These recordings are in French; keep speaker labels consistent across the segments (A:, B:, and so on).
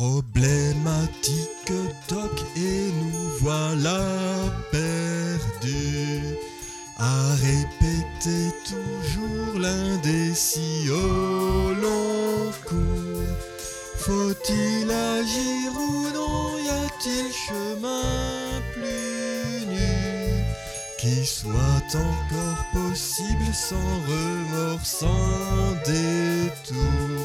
A: Problématique toc et nous voilà perdus à répéter toujours l'indécis au long cours. Faut-il agir ou non? Y a-t-il chemin plus nu qui soit encore possible sans remords, sans détour?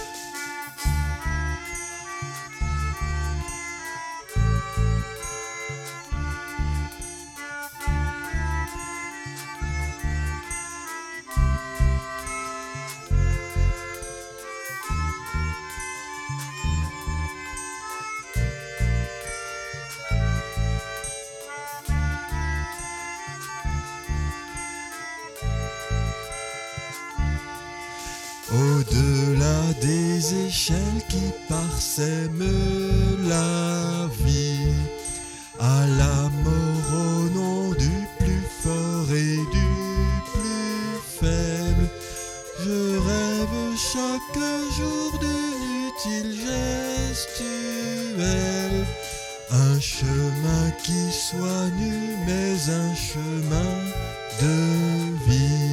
A: Au-delà des échelles qui parsèment la vie, à la mort au nom du plus fort et du plus faible, je rêve chaque jour d'une utile gestuelle, un chemin qui soit nu mais un chemin de vie.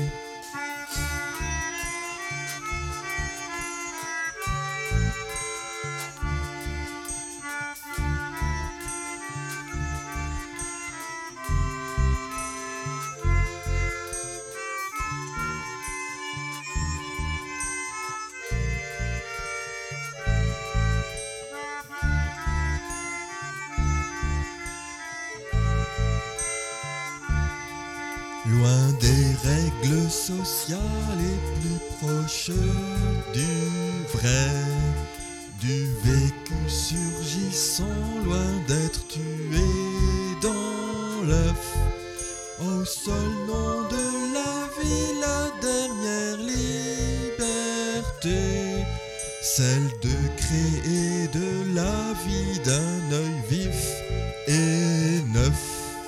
A: Loin des règles sociales et plus proche du vrai, du vécu surgissant, loin d'être tué dans l'œuf. Au seul nom de la vie, la dernière liberté, celle de créer de la vie d'un œil vif et neuf.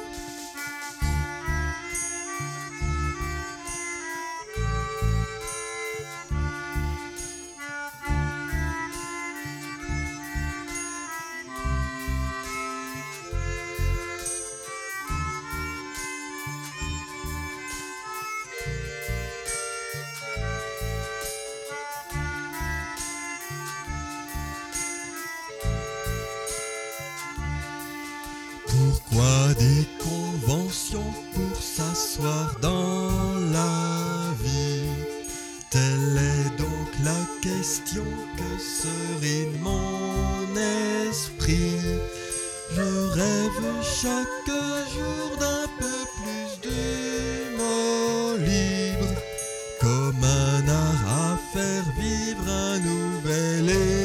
A: Pourquoi des conventions pour s'asseoir dans la vie? Telle est donc la question que serine mon esprit. Je rêve chaque jour d'un peu plus d'humour libre, comme un art à faire vivre un nouvel